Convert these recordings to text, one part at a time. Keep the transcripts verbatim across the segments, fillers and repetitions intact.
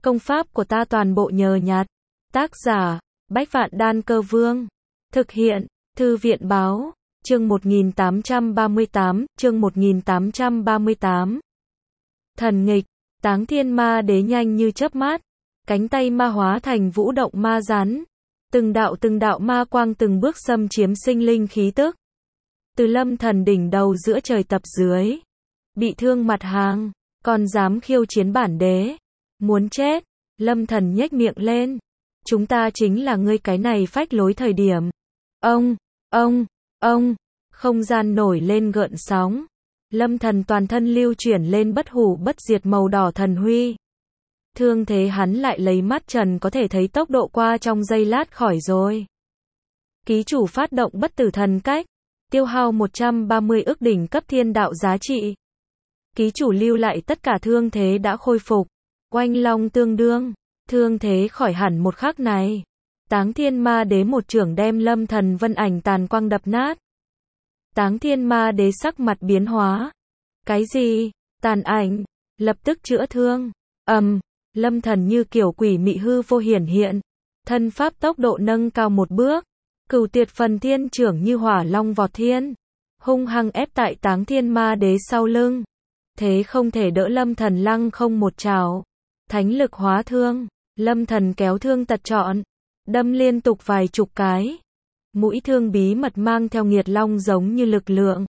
Công pháp của ta toàn bộ nhờ nhặt. Tác giả, Bách Vạn Đan Cơ Vương. Thực hiện, Thư viện Báo. Chương một nghìn tám trăm ba mươi tám, chương một nghìn tám trăm ba mươi tám. Thần nghịch, Táng Thiên Ma Đế nhanh như chớp mắt, cánh tay ma hóa thành vũ động ma rắn. Từng đạo từng đạo ma quang từng bước xâm chiếm sinh linh khí tức. Từ Lâm Thần đỉnh đầu giữa trời tập dưới. Bị thương mặt hàng, còn dám khiêu chiến bản đế. Muốn chết, Lâm Thần nhếch miệng lên. Chúng ta chính là ngươi cái này phách lối thời điểm. Ông, ông, ông, không gian nổi lên gợn sóng. Lâm Thần toàn thân lưu chuyển lên bất hủ bất diệt màu đỏ thần huy. Thương thế hắn lại lấy mắt trần có thể thấy tốc độ qua trong giây lát khỏi rồi. Ký chủ phát động bất tử thần cách, tiêu hao một trăm ba mươi ức đỉnh cấp thiên đạo giá trị. Ký chủ lưu lại tất cả thương thế đã khôi phục. Oanh long tương đương, thương thế khỏi hẳn một khắc này. Táng Thiên Ma Đế một chưởng đem Lâm Thần vân ảnh tàn quang đập nát. Táng Thiên Ma Đế sắc mặt biến hóa. Cái gì? Tàn ảnh, lập tức chữa thương. Ầm, um, Lâm Thần như kiểu quỷ mị hư vô hiển hiện, thân pháp tốc độ nâng cao một bước. Cửu Tuyệt Phần Thiên chưởng như hỏa long vọt thiên, hung hăng ép tại Táng Thiên Ma Đế sau lưng. Thế không thể đỡ, Lâm Thần lăng không một trảo. Thánh lực hóa thương, Lâm Thần kéo thương tật trọn, đâm liên tục vài chục cái. Mũi thương bí mật mang theo nghiệt long giống như lực lượng.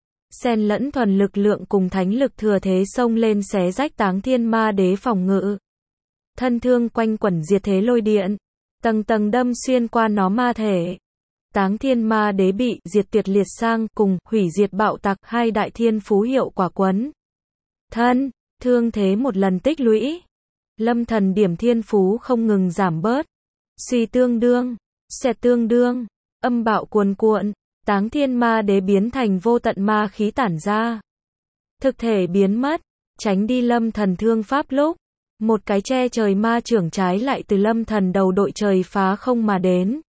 Xen lẫn thuần lực lượng cùng thánh lực thừa thế xông lên xé rách Táng Thiên Ma Đế phòng ngự. Thân thương quanh quẩn diệt thế lôi điện, tầng tầng đâm xuyên qua nó ma thể. Táng Thiên Ma Đế bị diệt tuyệt liệt sang cùng hủy diệt bạo tạc hai đại thiên phú hiệu quả quấn. Thân, thương thế một lần tích lũy. Lâm Thần điểm thiên phú không ngừng giảm bớt. Suy tương đương, xẹt tương đương, âm bạo cuồn cuộn, Táng Thiên Ma Đế biến thành vô tận ma khí tản ra. Thực thể biến mất, tránh đi Lâm Thần thương pháp lúc. Một cái che trời ma chưởng trái lại từ Lâm Thần đầu đội trời phá không mà đến.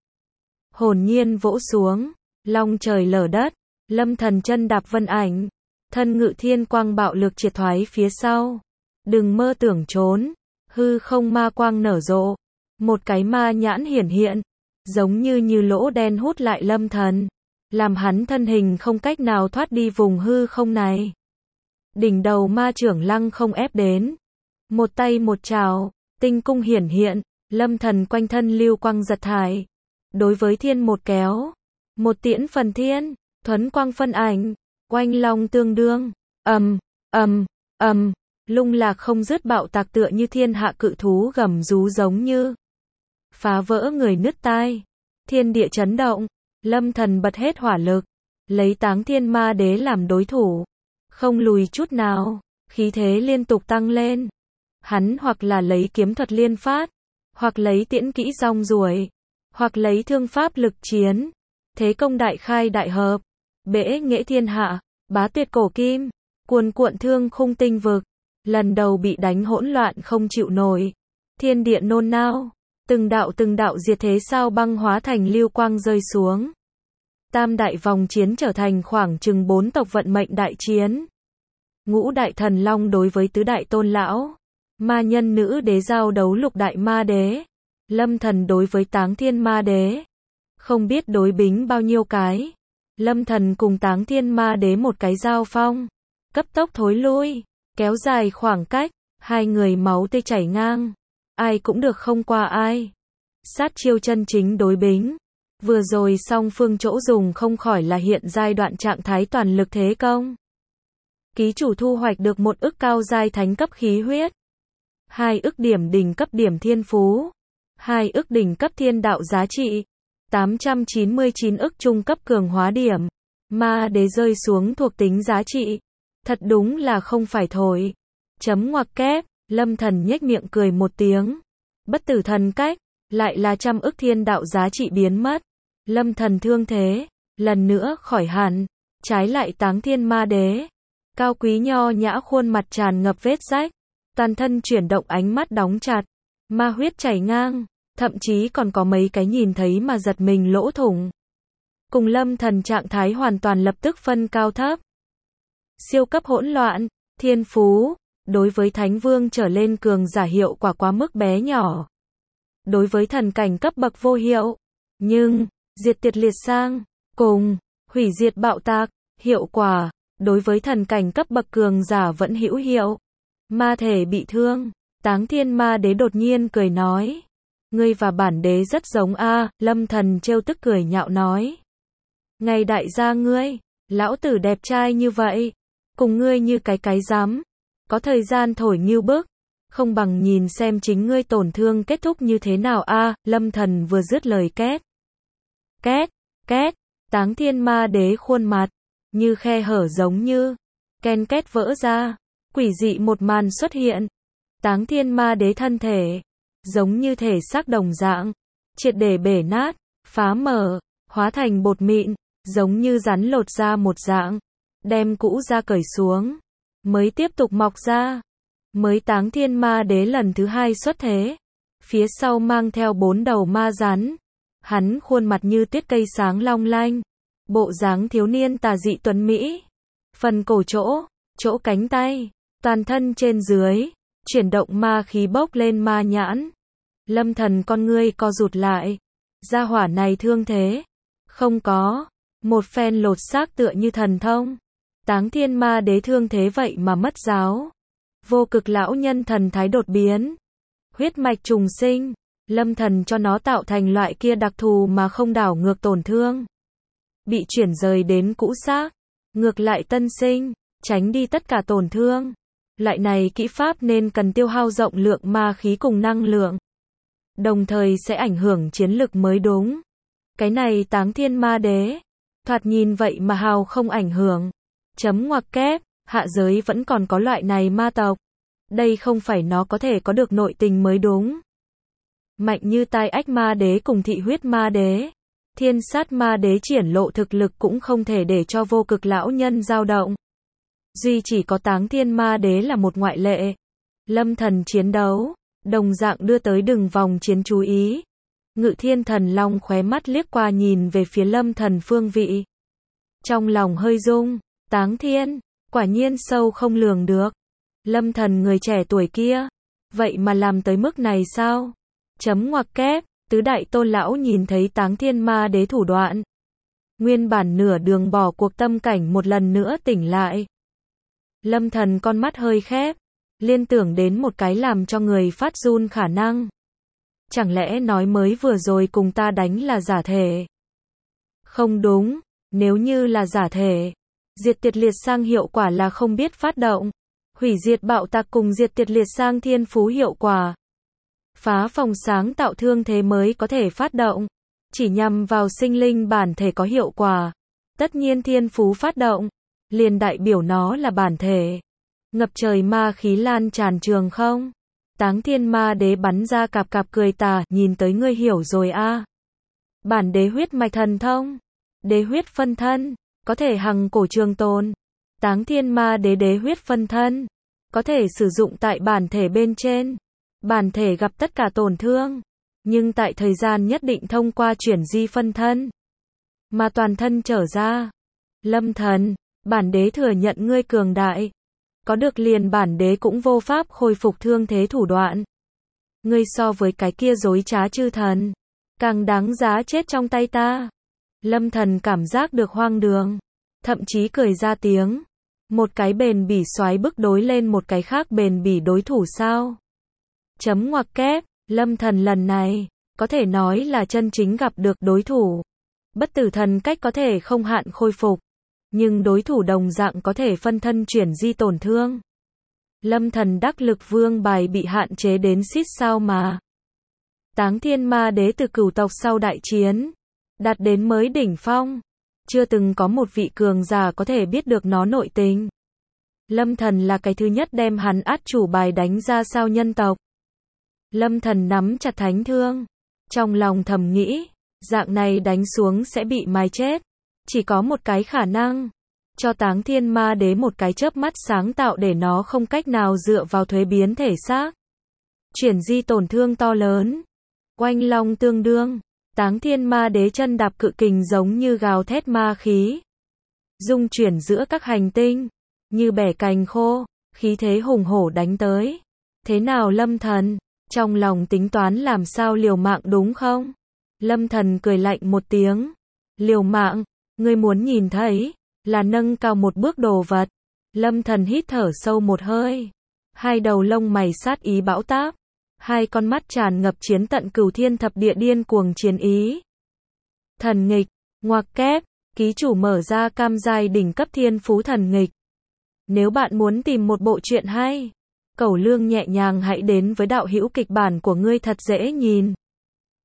Hồn nhiên vỗ xuống, long trời lở đất, Lâm Thần chân đạp vân ảnh. Thân ngự thiên quang bạo lực triệt thoái phía sau. Đừng mơ tưởng trốn. Hư không ma quang nở rộ. Một cái ma nhãn hiển hiện. Giống như như lỗ đen hút lại Lâm Thần. Làm hắn thân hình không cách nào thoát đi vùng hư không này. Đỉnh đầu ma trưởng lăng không ép đến. Một tay một trảo, tinh cung hiển hiện. Lâm Thần quanh thân lưu quang giật thải. Đối với thiên một kéo. Một tiễn phần thiên. Thuấn quang phân ảnh. Oanh long tương đương, ầm, ầm, ầm, lung lạc không dứt bạo tạc tựa như thiên hạ cự thú gầm rú giống như phá vỡ người nứt tai, thiên địa chấn động. Lâm Thần bật hết hỏa lực, lấy Táng Thiên Ma Đế làm đối thủ, không lùi chút nào, khí thế liên tục tăng lên. Hắn hoặc là lấy kiếm thuật liên phát, hoặc lấy tiễn kỹ rong ruổi, hoặc lấy thương pháp lực chiến, thế công đại khai đại hợp. Bể nghệ thiên hạ, bá tuyệt cổ kim, cuồn cuộn thương khung tinh vực, lần đầu bị đánh hỗn loạn không chịu nổi. Thiên địa nôn nao, từng đạo từng đạo diệt thế sao băng hóa thành lưu quang rơi xuống. Tam đại vòng chiến trở thành khoảng chừng bốn tộc vận mệnh đại chiến. Ngũ đại thần long đối với tứ đại tôn lão, ma nhân nữ đế giao đấu lục đại ma đế, Lâm Thần đối với Táng Thiên Ma Đế. Không biết đối bính bao nhiêu cái. Lâm Thần cùng Táng Thiên Ma Đế một cái giao phong, cấp tốc thối lui, kéo dài khoảng cách, hai người máu tươi chảy ngang, ai cũng được không qua ai. Sát chiêu chân chính đối bính, vừa rồi song phương chỗ dùng không khỏi là hiện giai đoạn trạng thái toàn lực thế công. Ký chủ thu hoạch được một ức cao giai thánh cấp khí huyết, hai ức điểm đỉnh cấp điểm thiên phú, hai ức đỉnh cấp thiên đạo giá trị. tám trăm chín mươi chín ức trung cấp cường hóa điểm. Ma đế rơi xuống thuộc tính giá trị. Thật đúng là không phải thổi. Chấm ngoặc kép, Lâm Thần nhếch miệng cười một tiếng. Bất tử thần cách, lại là trăm ức thiên đạo giá trị biến mất. Lâm Thần thương thế, lần nữa khỏi hẳn. Trái lại Táng Thiên Ma Đế. Cao quý nho nhã khuôn mặt tràn ngập vết rách. Toàn thân chuyển động, ánh mắt đóng chặt. Ma huyết chảy ngang. Thậm chí còn có mấy cái nhìn thấy mà giật mình lỗ thủng. Cùng Lâm Thần trạng thái hoàn toàn lập tức phân cao thấp. Siêu cấp hỗn loạn, thiên phú, đối với thánh vương trở lên cường giả hiệu quả quá mức bé nhỏ. Đối với thần cảnh cấp bậc vô hiệu. Nhưng, diệt tiệt liệt sang, cùng, hủy diệt bạo tạc, hiệu quả, đối với thần cảnh cấp bậc cường giả vẫn hữu hiệu. Ma thể bị thương, Táng Thiên Ma Đế đột nhiên cười nói. Ngươi và bản đế rất giống a, Lâm Thần trêu tức cười nhạo nói. Ngày đại gia ngươi, lão tử đẹp trai như vậy, cùng ngươi như cái cái dám, có thời gian thổi nghiêu bức, không bằng nhìn xem chính ngươi tổn thương kết thúc như thế nào a, Lâm Thần vừa dứt lời két. Két, két, Táng Thiên Ma Đế khuôn mặt, như khe hở giống như, ken két vỡ ra, quỷ dị một màn xuất hiện. Táng Thiên Ma Đế thân thể, giống như thể xác đồng dạng, triệt để bể nát, phá mở, hóa thành bột mịn, giống như rắn lột ra một dạng, đem cũ da cởi xuống, mới tiếp tục mọc ra. Mới Táng Thiên Ma Đế lần thứ hai xuất thế, phía sau mang theo bốn đầu ma rắn, hắn khuôn mặt như tuyết cây sáng long lanh, bộ dáng thiếu niên tà dị tuấn mỹ, phần cổ chỗ, chỗ cánh tay, toàn thân trên dưới, chuyển động ma khí bốc lên ma nhãn. Lâm Thần con ngươi co rụt lại, gia hỏa này thương thế, không có, một phen lột xác tựa như thần thông. Táng Thiên Ma Đế thương thế vậy mà mất giáo. Vô Cực lão nhân thần thái đột biến, huyết mạch trùng sinh, Lâm Thần cho nó tạo thành loại kia đặc thù mà không đảo ngược tổn thương. Bị chuyển rời đến cũ xác, ngược lại tân sinh, tránh đi tất cả tổn thương. Loại này kỹ pháp nên cần tiêu hao rộng lượng ma khí cùng năng lượng, đồng thời sẽ ảnh hưởng chiến lực mới đúng. Cái này Táng Thiên Ma Đế, thoạt nhìn vậy mà hào không ảnh hưởng. Chấm ngoặc kép, hạ giới vẫn còn có loại này ma tộc. Đây không phải nó có thể có được nội tình mới đúng. Mạnh như Tai Ách Ma Đế cùng Thị Huyết Ma Đế, Thiên Sát Ma Đế triển lộ thực lực cũng không thể để cho Vô Cực lão nhân dao động. Duy chỉ có Táng Thiên Ma Đế là một ngoại lệ. Lâm Thần chiến đấu, đồng dạng đưa tới đường vòng chiến chú ý. Ngự Thiên Thần Long khóe mắt liếc qua nhìn về phía Lâm Thần phương vị. Trong lòng hơi rung, Táng Thiên, quả nhiên sâu không lường được. Lâm Thần người trẻ tuổi kia, vậy mà làm tới mức này sao? Chấm ngoặc kép, tứ đại tôn lão nhìn thấy Táng Thiên Ma Đế thủ đoạn. Nguyên bản nửa đường bỏ cuộc tâm cảnh một lần nữa tỉnh lại. Lâm Thần con mắt hơi khép, liên tưởng đến một cái làm cho người phát run khả năng. Chẳng lẽ nói mới vừa rồi cùng ta đánh là giả thể? Không đúng, nếu như là giả thể, diệt tiệt liệt sang hiệu quả là không biết phát động. Hủy diệt bạo tạc cùng diệt tiệt liệt sang thiên phú hiệu quả. Phá phòng sáng tạo thương thế mới có thể phát động. Chỉ nhằm vào sinh linh bản thể có hiệu quả. Tất nhiên thiên phú phát động, liền đại biểu nó là bản thể. Ngập trời ma khí lan tràn trường không? Táng Thiên Ma Đế bắn ra cạp cạp cười tà, nhìn tới ngươi hiểu rồi a. Bản đế huyết mạch thần thông, đế huyết phân thân, có thể hằng cổ trường tồn. Táng Thiên Ma Đế đế huyết phân thân, có thể sử dụng tại bản thể bên trên. Bản thể gặp tất cả tổn thương, nhưng tại thời gian nhất định thông qua chuyển di phân thân, mà toàn thân trở ra. Lâm Thần, bản đế thừa nhận ngươi cường đại. Có được liền bản đế cũng vô pháp khôi phục thương thế thủ đoạn. Ngươi so với cái kia dối trá chư thần, càng đáng giá chết trong tay ta. Lâm Thần cảm giác được hoang đường, thậm chí cười ra tiếng. Một cái bền bỉ xoáy bức đối lên một cái khác bền bỉ đối thủ sao? Chấm ngoặc kép, Lâm Thần lần này, có thể nói là chân chính gặp được đối thủ. Bất tử thần cách có thể không hạn khôi phục, nhưng đối thủ đồng dạng có thể phân thân chuyển di tổn thương. Lâm Thần đắc lực vương bài bị hạn chế đến xít sao mà. Táng Thiên Ma Đế từ cửu tộc sau đại chiến, đạt đến mới đỉnh phong. Chưa từng có một vị cường giả có thể biết được nó nội tình. Lâm Thần là cái thứ nhất đem hắn át chủ bài đánh ra sao nhân tộc. Lâm Thần nắm chặt thánh thương, trong lòng thầm nghĩ, dạng này đánh xuống sẽ bị mài chết. Chỉ có một cái khả năng, cho Táng Thiên Ma Đế một cái chớp mắt sáng tạo để nó không cách nào dựa vào thuế biến thể xác. Chuyển di tổn thương to lớn. Oanh long tương đương. Táng Thiên Ma Đế chân đạp cự kình giống như gào thét ma khí. Dung chuyển giữa các hành tinh, như bẻ cành khô. khí thế hùng hổ đánh tới. Thế nào Lâm Thần? Trong lòng tính toán làm sao liều mạng đúng không? Lâm Thần cười lạnh một tiếng. Liều mạng, ngươi muốn nhìn thấy, là nâng cao một bước đồ vật. Lâm Thần hít thở sâu một hơi. Hai đầu lông mày sát ý bão táp. Hai con mắt tràn ngập chiến tận cửu thiên thập địa điên cuồng chiến ý. Thần nghịch, ngoặc kép, ký chủ mở ra cam giai đỉnh cấp thiên phú thần nghịch. Nếu bạn muốn tìm một bộ truyện hay, cẩu lương nhẹ nhàng hãy đến với đạo hữu kịch bản của ngươi thật dễ nhìn.